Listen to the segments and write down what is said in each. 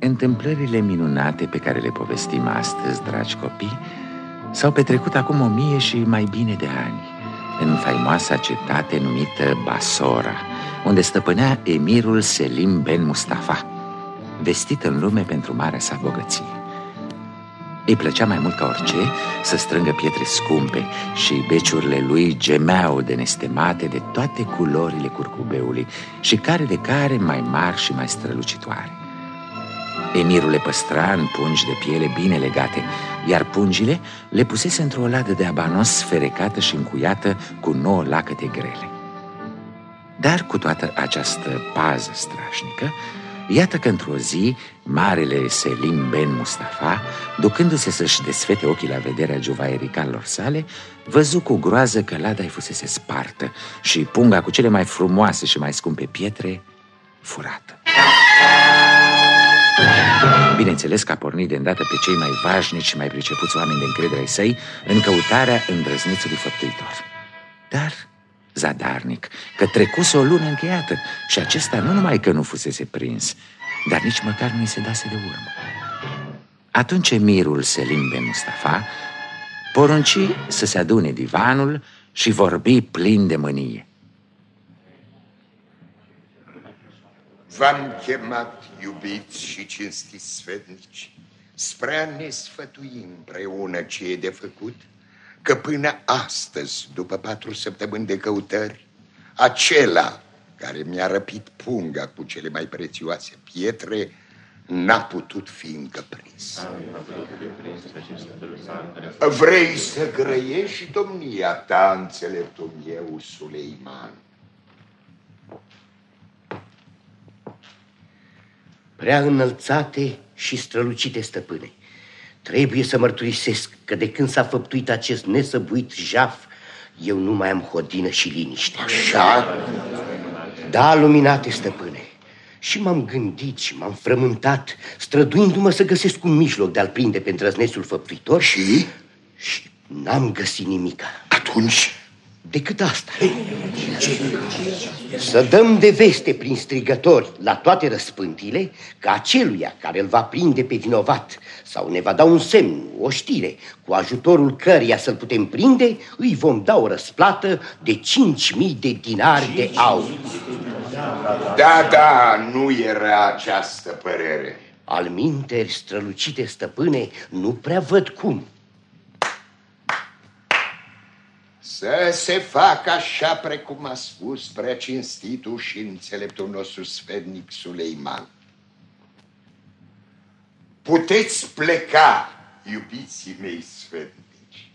Întâmplările minunate pe care le povestim astăzi, dragi copii, s-au petrecut acum 1000 și mai bine de ani, în faimoasa cetate numită Basora, unde stăpânea emirul Selim Ben Mustafa, vestit în lume pentru marea sa bogăție. Îi plăcea mai mult ca orice să strângă pietre scumpe și beciurile lui gemeau de nestemate de toate culorile curcubeului și care de care mai mari și mai strălucitoare. Emirul le păstra în pungi de piele bine legate, iar pungile le pusese într-o ladă de abanos ferecată și încuiată cu 9 lacăte grele. Dar cu toată această pază strașnică, iată că într-o zi, marele Selim Ben Mustafa, ducându-se să-și desfete ochii la vederea juvaiericalelor sale, văzu cu groază că lada-i fusese spartă și punga cu cele mai frumoase și mai scumpe pietre furată. Bineînțeles că a pornit de îndată pe cei mai vașnici și mai pricepuți oameni de încredere ai săi în căutarea îndrăznițului făptuitor. Dar zadarnic, că trecuse o lună încheiată și acesta nu numai că nu fusese prins, dar nici măcar nu-i se dase de urmă. Atunci emirul Selim Ben Mustafa porunci să se adune divanul și vorbi plin de mânie. V-am chemat, iubiți și cinstiți sfetnici, spre a ne sfătui împreună ce e de făcut, că până astăzi, după 4 săptămâni de căutări, acela care mi-a răpit punga cu cele mai prețioase pietre n-a putut fi încă prins. Vrei să grăiești domnia ta, înțeleptul meu, Suleiman? Prea înălțate și strălucite stăpâne, trebuie să mărturisesc că de când s-a făptuit acest nesăbuit jaf, eu nu mai am hodină și liniște. Așa? Da, luminate stăpâne, și m-am gândit și m-am frământat, străduindu-mă să găsesc un mijloc de a-l prinde pe îndrăznețul făptuitor. Și n-am găsit nimica. Atunci? Decât asta. Să dăm de veste prin strigători la toate răspântile că aceluia care îl va prinde pe vinovat sau ne va da un semn, o știre, cu ajutorul căreia să-l putem prinde, îi vom da o răsplată de 5.000 de dinari de aur. Da, nu era această părere. Alminteri, strălucite stăpâne, nu prea văd cum. Să se facă așa precum a spus prea cinstitul și înțeleptul nostru sfetnic Suleiman. Puteți pleca, iubiții mei sfetnici.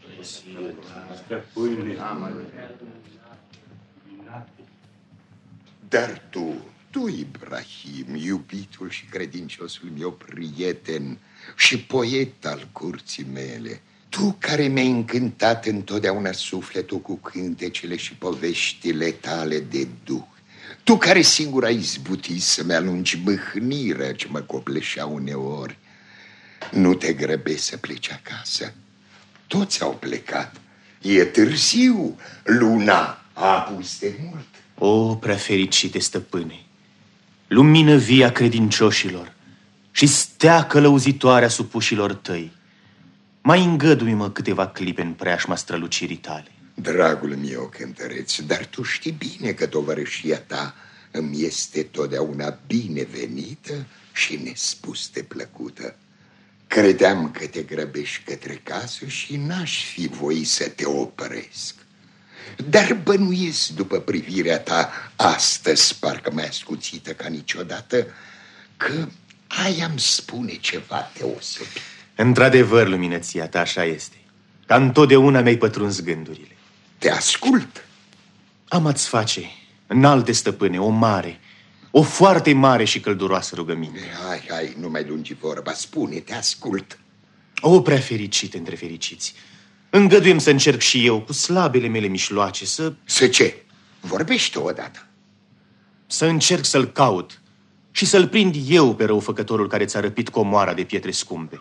Dar tu, Ibrahim, iubitul și credinciosul meu prieten și poet al curții mele, tu care mi-ai încântat întotdeauna sufletul cu cântecele și poveștile tale de duh, tu care singur ai izbutit să-mi alungi mâhnirea ce mă copleșea uneori, nu te grăbești să pleci acasă. Toți au plecat. E târziu, luna a apus de mult. O, prea fericite stăpâne, lumină via credincioșilor și stea călăuzitoare a supușilor tăi, mai îngădui-mă câteva clipe în preajma strălucirii tale. Dragul meu cântăreț, dar tu știi bine că tovărășia ta îmi este totdeauna binevenită și nespus de plăcută. Credeam că te grăbești către casă și n-aș fi voit să te opresc. Dar bănuiesc după privirea ta astăzi, parcă mai ascuțită ca niciodată, că ai-mi spune ceva deosebit. Într-adevăr, luminăția ta, așa este. Ca întotdeauna mi-ai pătruns gândurile. Te ascult. Am a-ți face, înalte stăpâne, o foarte mare și călduroasă rugăminte. Hai, nu mai lungi vorba, spune, te ascult. O, prea fericite între fericiți, îngăduiem să încerc și eu, cu slabele mele mișloace, Să ce? Vorbește odată. Să încerc să-l caut și să-l prind eu pe răufăcătorul care ți-a răpit comoara de pietre scumpe.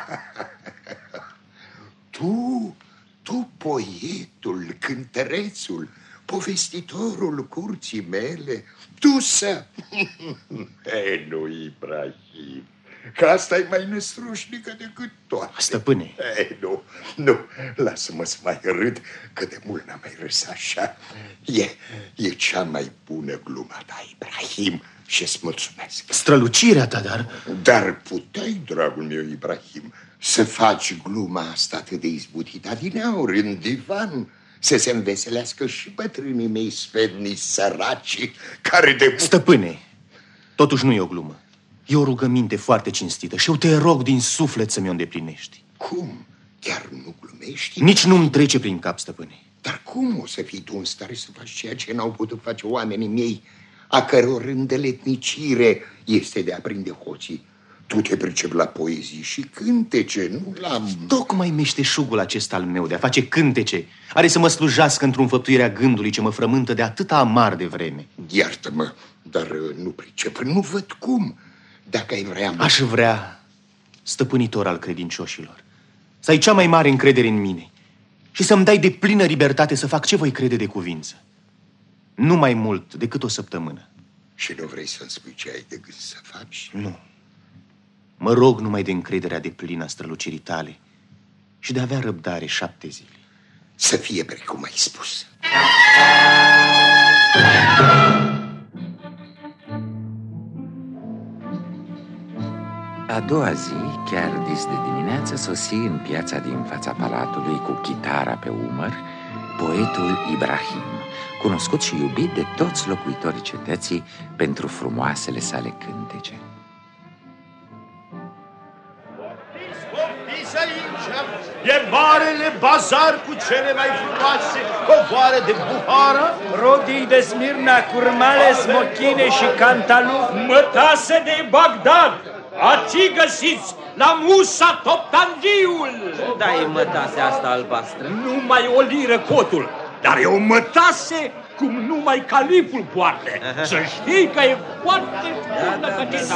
Tu, poetul, cântărețul, povestitorul curții mele, tu să... Nu, Ibrahim, că asta e mai năstrușnică decât toate. Stăpâne. Nu, lasă-mă să mai râd, că de mult n-am mai râs așa. E cea mai bună gluma ta, Ibrahim, și-ți mulțumesc. Strălucirea ta, Dar puteai, dragul meu Ibrahim, să faci gluma asta atât de izbutită adineauri în divan, să se înveselească și bătrânii mei sfednici săraci, care de... Stăpâne, totuși nu e o glumă. E o rugăminte foarte cinstită și eu te rog din suflet să mi-o îndeplinești. Cum? Chiar nu glumești? Nici nu-mi trece prin cap, stăpâne. Dar cum o să fii tu în stare să faci ceea ce n-au putut face oamenii mei, a căror îndeletnicire este de a prinde hoții? Tu te pricepi la poezii și cântece, nu la... Tocmai meșteșugul acesta al meu de a face cântece are să mă slujească într-o înfăptuirea gândului ce mă frământă de atâta amar de vreme. Iartă-mă, dar nu pricep, nu văd cum. Dacă ai vrea... Aș vrea, stăpânitor al credincioșilor, să ai cea mai mare încredere în mine și să-mi dai de plină libertate să fac ce voi crede de cuvință. Nu mai mult decât o săptămână. Și nu vrei să-mi spui ce ai de gând să faci? Nu. Mă rog numai de încrederea de plină a strălucirii tale și de a avea răbdare 7 zile. Să fie precum ai spus. A doua zi, chiar dis de dimineață, sosi în piața din fața palatului cu chitara pe umăr poetul Ibrahim, cunoscut și iubit de toți locuitorii cetății pentru frumoasele sale cântece. E marele bazar cu cele mai frumoase covoare de Buhara, rodii de Smirna, curmale, smochine și cantalup, mătase de Bagdad. Ați găsiți la Musa Toptandiul. Da, e mătase asta albastră. Numai o liră cotul, dar e o mătase cum numai califul poartă. Să știi că e foarte bună căteta.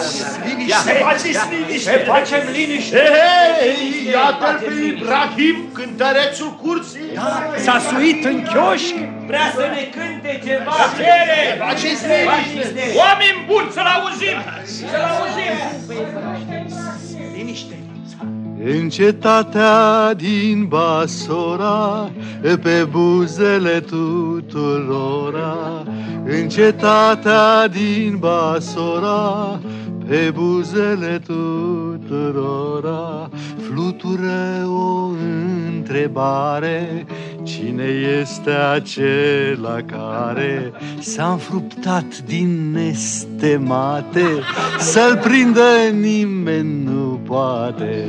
Se facem liniște. Hei, iată-l pe Ibrahim, cântărețul curții. S-a suit în chioșc. Vrea să ne cânte ceva. Faceți liniște. Oameni buni, să-l auzim. Să-l auzim. Liniște. În cetatea din Basora, pe buzele tuturora, în cetatea din Basora, pe buzele tuturora, flutură o întrebare: cine este acela care s-a înfruptat din nestemate, să-l prindă nimeni nu poate.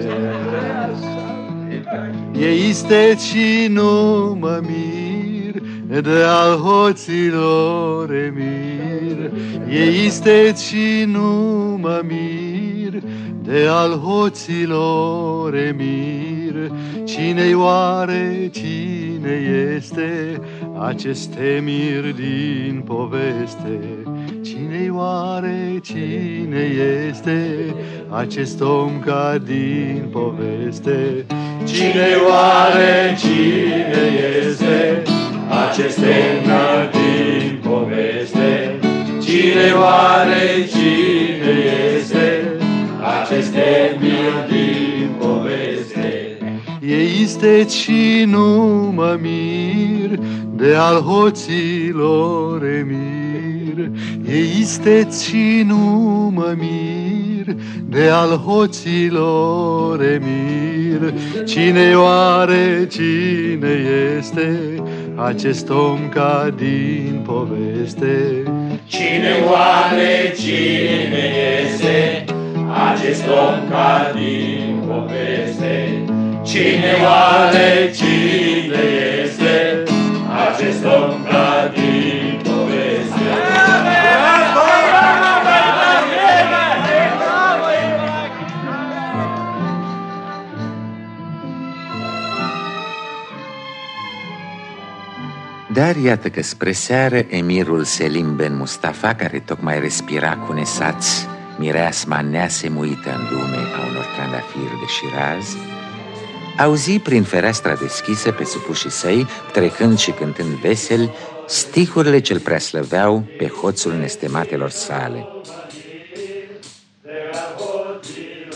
E isteț și nu mă mir, de al hoților emir. E isteț și nu mă mir, de al hoților emir. Cine-i oare, cine este acest emir din poveste? Cine-i oare, cine este acest om ca din poveste? Cine-i oare, cine este acest om ca din poveste? Cine-i oare, cine este acest emir din poveste? E isteț și nu mă mir, de al hoților emir. E isteț și nu mă mir, de al hoților emir. Cine oare, cine este acest om ca din poveste? Cine oare, cine este acest om ca din poveste? Cine oare, cine este acest om ca din poveste? Dar iată că spre seară emirul Selim Ben Mustafa, care tocmai respira cu nesați mireasma neasemuită în lume a unor trandafiri de Shiraz, auzi prin fereastra deschisă pe supușii săi, trecând și cântând vesel, stihurile ce-l preaslăveau pe hoțul nestematelor sale.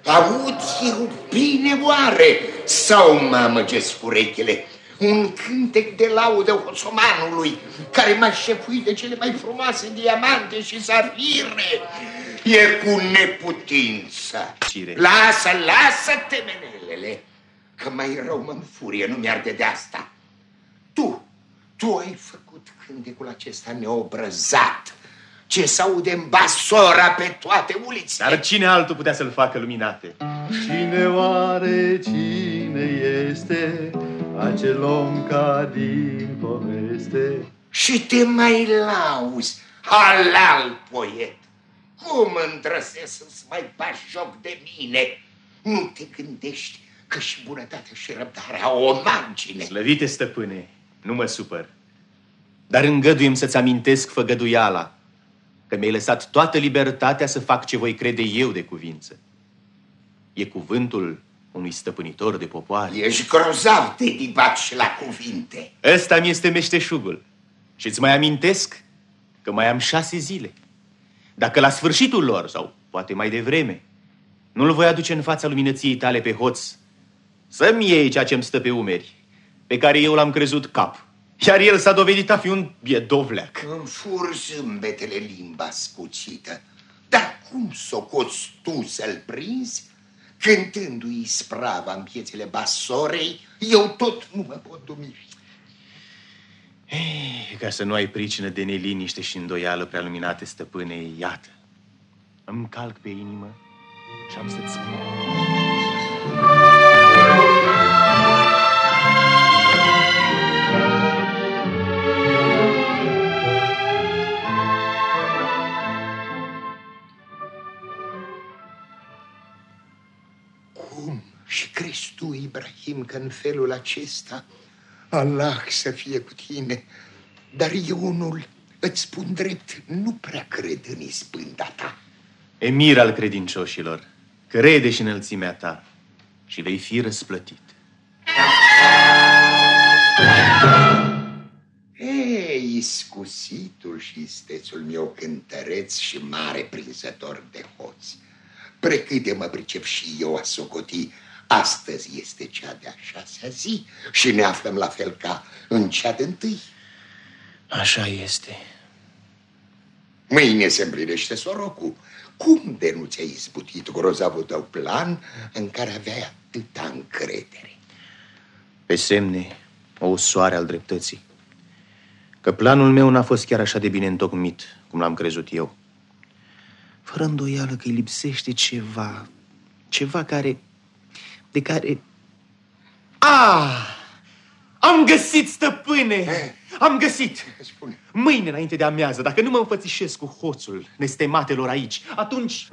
Auzi eu bine oare sau mă amăgesc urechile? Un cântec de laudă hoțomanului care m-a șefuit de cele mai frumoase diamante și safire. E cu neputință. Lasă temenelele, că mai rău mă înfurie, nu mi-arde de asta. Tu ai făcut cântecul acesta neobrăzat, ce s-aude în Basora pe toate ulițele. Dar cine altul putea să-l facă, luminate? Cine oare, cine este acel om ca din poveste? Și te mai lauzi, halal poet. Cum îndrăsesc să-ți mai bagi joc de mine? Nu te gândești că și bunătatea și răbdarea au o margine. Slăvite stăpâne, nu mă supăr, dar îngăduim să-ți amintesc făgăduiala, că mi-ai lăsat toată libertatea să fac ce voi crede eu de cuvință. E cuvântul unui stăpânitor de popoare. Ești grozav de dibat și la cuvinte. Ăsta mi este meșteșugul. Și îți mai amintesc că mai am 6 zile. Dacă la sfârșitul lor, sau poate mai devreme, nu-l voi aduce în fața luminăției tale pe hoț, să-mi iei ceea ce-mi stă pe umeri, pe care eu l-am crezut cap, iar el s-a dovedit a fi un biedovleac. Îmi fur zâmbetele limba scuțită. Dar cum socoți tu să-l prinzi? Cântându-i sprava în piețele Basorei, eu tot nu mă pot dumiri. Ca să nu ai pricină de neliniște și îndoială, prea luminate stăpâne, iată, îmi calc pe inimă și am să-ți spun. Cum? Și crezi tu, Ibrahim, că în felul acesta Allah să fie cu tine? Dar eu unul, îți spun drept, nu prea cred în ispânda ta. Emir al credincioșilor, crede și înălțimea ta și vei fi răsplătit. Ei, iscusitul și istețul meu cântăreț și mare prinzător de hoți. Precât de mă pricep și eu a socoti, astăzi este cea de-a 6-a zi și ne aflăm la fel ca în cea de-1. Așa este. Mâine se împlinește sorocul. Cum de nu ți-ai izbutit grozavul tău plan în care aveai atâta încredere? Pe semne, o soare al dreptății, că planul meu n-a fost chiar așa de bine întocmit cum l-am crezut eu. Fără îndoială că îi lipsește ceva de care... Am găsit, stăpâne! Am găsit! Spune. Mâine, înainte de amiază, dacă nu mă înfățișez cu hoțul nestematelor aici, atunci...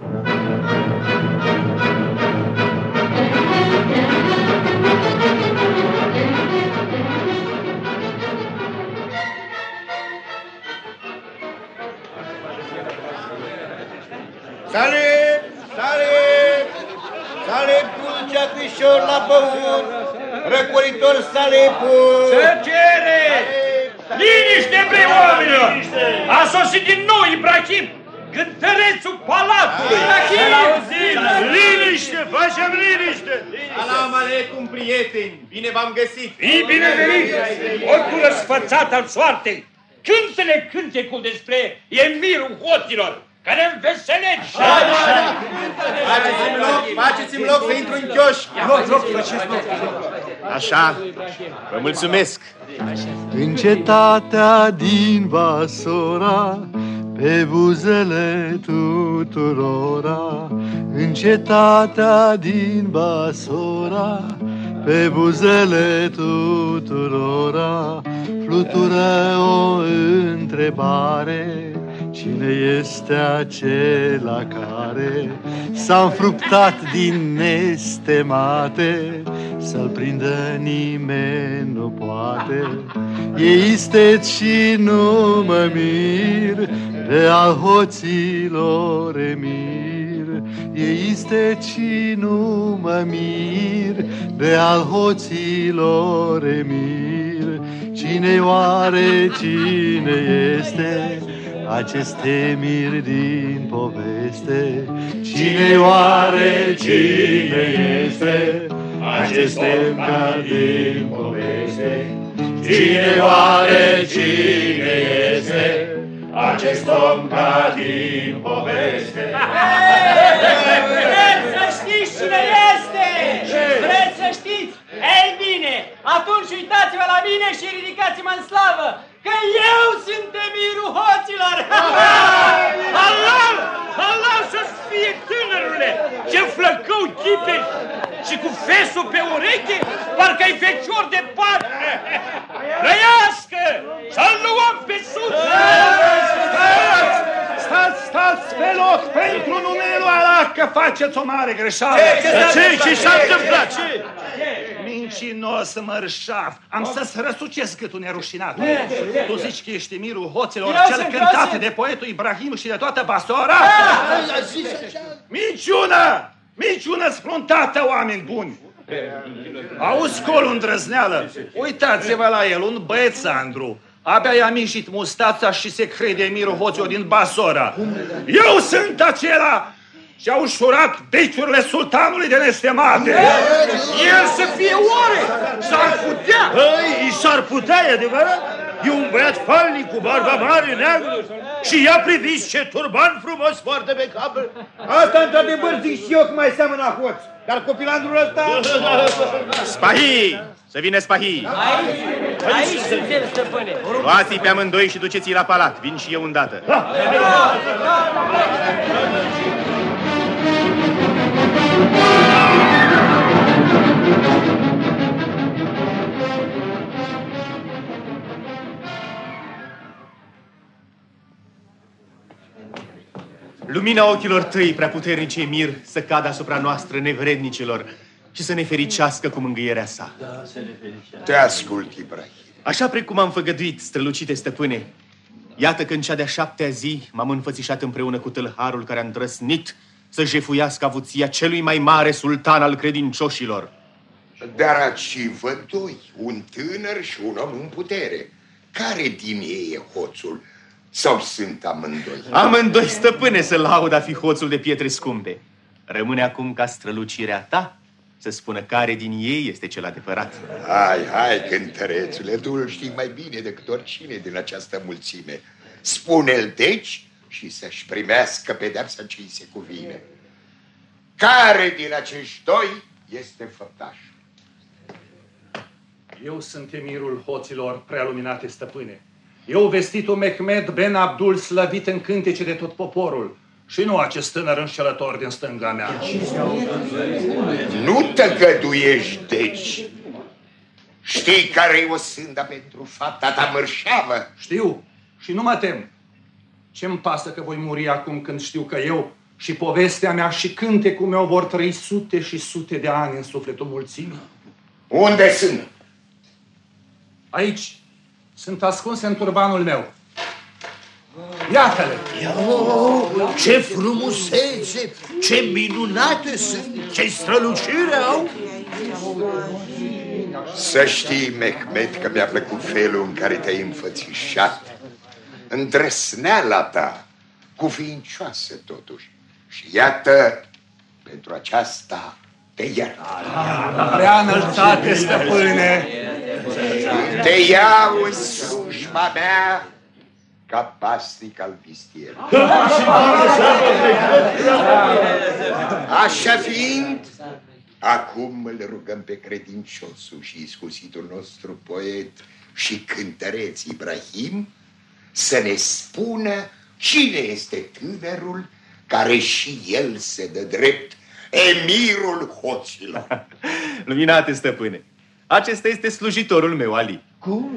Sale, pulcea pișor la băut, răcoritor salepul. Se cere! Liniște, bre, oamenilor! A sosit din nou Ibrahim, cântărețul palatului! Liniște, facem liniște! Salam aleikum, prieteni! Bine v-am găsit! Fii binevenit! Oricum răsfățat al soartei! Cântă-ne cântecul despre emirul hoților, care înveselește! Faceți-mi loc să intru în chioșc! Așa, vă mulțumesc! În cetatea din Basora, pe buzele tuturora, în cetatea din Basora, pe buzele tuturora, flutură o întrebare: cine este acela care s-a înfruptat din nestemate, să-l prindă nimeni nu poate? E isteț și nu mă mir, de al hoților emir. E isteț și nu mă mir, de al hoților emir. Cine oare, cine este aceste mir din poveste. Cine oare, cine este acest om ca din poveste? Cine oare, cine este acest om ca din poveste? Vreți să știți cine este? Vreți să știți? Ei bine, atunci uitați-vă la mine și ridicați-mă în slavă, că eu sunt emirul hoților! Halal! Halal să-ți fie, tânărule! Ce flăcău chipești! Și cu fesul pe ureche, parcă-i fecior de parte! Trăiască! Să-l luăm pe sus! Stați pe loc pentru numerul ăla, că faceți o mare greșeală! Ce s-a întâmplat? Ce? Mincinos mărșaf! Am să-ți răsucesc cât un nerușinat! Tu zici că ești emirul hoților, cel cântat de poetul Ibrahim și de toată Basora? Minciună! Minciună spruntată, oameni buni! Auzi colul îndrăzneală? Uitați-vă la el, un băiețandru. Abia i-a mișit mustața și se crede emirul hoților din Basora. Eu sunt acela ce-a ușurat beciurile sultanului de nestemate. El să fie oare? S-ar putea? Păi, s-ar putea, e adevărat? E un băiat falnic cu barba mare, neagră. Și ia priviți ce turban frumos poartă pe cap. Asta, într-adevăr, zic și eu că mai seamănă a hoț. Dar copilandrul ăsta... Spahii! Să vină spahii! Aici suntem, stăpâne! Luați-i pe amândoi și duceți-i la palat. Vin și eu îndată. Lumina ochilor tăi, preaputernice Emir, să cadă asupra noastră nevrednicilor și să ne fericească cu mângâierea sa. Te ascult, Ibrahim. Așa precum am făgăduit, strălucite stăpâne, iată că în cea de-a 7-a zi m-am înfățișat împreună cu tâlharul care a îndrăsnit să jefuiască avuția celui mai mare sultan al credincioșilor. Dar aci văd doi, un tânăr și un om în putere. Care din ei e hoțul? Sau sunt amândoi? Amândoi, stăpâne, să laud a fi hoțul de pietre scumpe. Rămâne acum ca strălucirea ta să spună care din ei este cel adevărat. Hai, cântărețule, tu îl știi mai bine decât oricine din această mulțime. Spune-l deci și să-și primească pedeapsa ce-i se cuvine. Care din acești doi este făptaș? Eu sunt emirul hoților, prealuminate stăpâne. Eu, vestitul Mehmed Ben Abdul, slăvit în cântece de tot poporul, și nu acest tânăr înșelător din stânga mea. Nu tăgăduiești, deci. Știi care-i o sânda pentru fapta ta mărșavă? Știu și nu mă tem. Ce-mi pasă că voi muri acum când știu că eu și povestea mea și cântecul meu vor trăi sute și sute de ani în sufletul mulțimii? Unde sunt? Aici. Sunt ascunse în turbanul meu. Iată-le! Ce frumusețe, ce minunate sunt, ce strălucire au! Să știi, Mehmed, că mi-a plăcut felul în care te-ai înfățișat. Îndrăsneala ta, cuvincioasă totuși. Și iată, pentru aceasta te iert. Prea înălțate, stăpâne! Te iau în slujba mea ca pasnic al vistierului. Așa fiind, acum îl rugăm pe credinciosul și iscusitul nostru poet și cântăreț Ibrahim să ne spună cine este tânărul care și el se dă drept emirul hoților. Luminate stăpâne, acesta este slujitorul meu, Ali. Cum?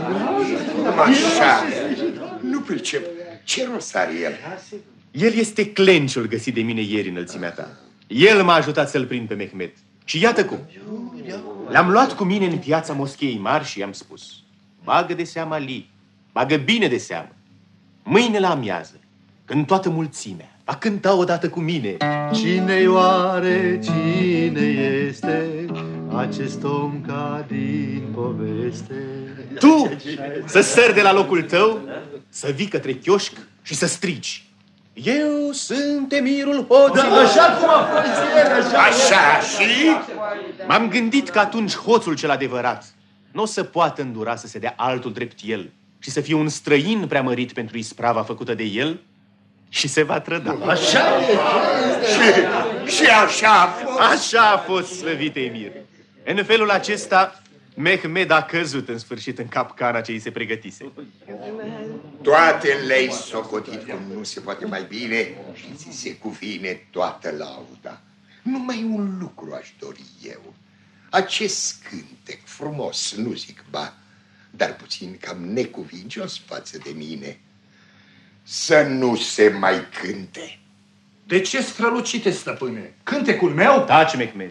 Așa. Nu pricep. Ce rost are el? El este clenciul găsit de mine ieri, înălțimea ta. El m-a ajutat să-l prind pe Mehmed. Și iată cum. L-am luat cu mine în piața moscheei mari și i-am spus: bagă de seamă, Ali, bagă bine de seamă. Mâine la amiază, când toată mulțimea va cânta odată cu mine. Cine oare, cine este acest om ca din poveste? Tu să sări de la locul tău, să vii către chioșc și să strigi: eu sunt emirul hoților. Da, așa cum a fost el, Așa și? M-am gândit că atunci hoțul cel adevărat nu o să poată îndura să se dea altul drept el și să fie un străin preamărit pentru isprava făcută de el și se va trăda. Așa e. Și așa a fost. Așa a fost, slăvit emir. În felul acesta, Mehmed a căzut în sfârșit în capcana ce îi se pregătise. Toate le-ai socotit cum nu se poate mai bine și ți se cuvine toată lauda. Numai un lucru aș dori eu. Acest cântec frumos, nu zic ba, dar puțin cam necuvincios față de mine, să nu se mai cânte. De ce strălucite, stăpâne? Cântecul meu? Taci, Mehmed.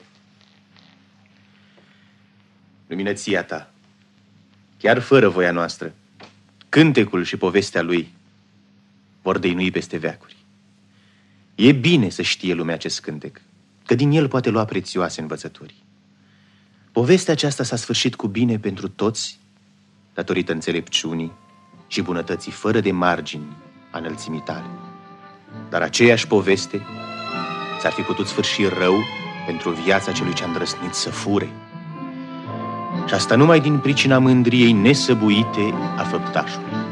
Luminăția ta, chiar fără voia noastră, cântecul și povestea lui vor dăinui peste veacuri. E bine să știe lumea acest cântec, că din el poate lua prețioase învățături. Povestea aceasta s-a sfârșit cu bine pentru toți, datorită înțelepciunii și bunătății fără de margini a înălțimii tale. Dar aceeași poveste s-ar fi putut sfârși rău pentru viața celui ce-a îndrăznit să fure. Și asta numai din pricina mândriei nesăbuite a făptașului.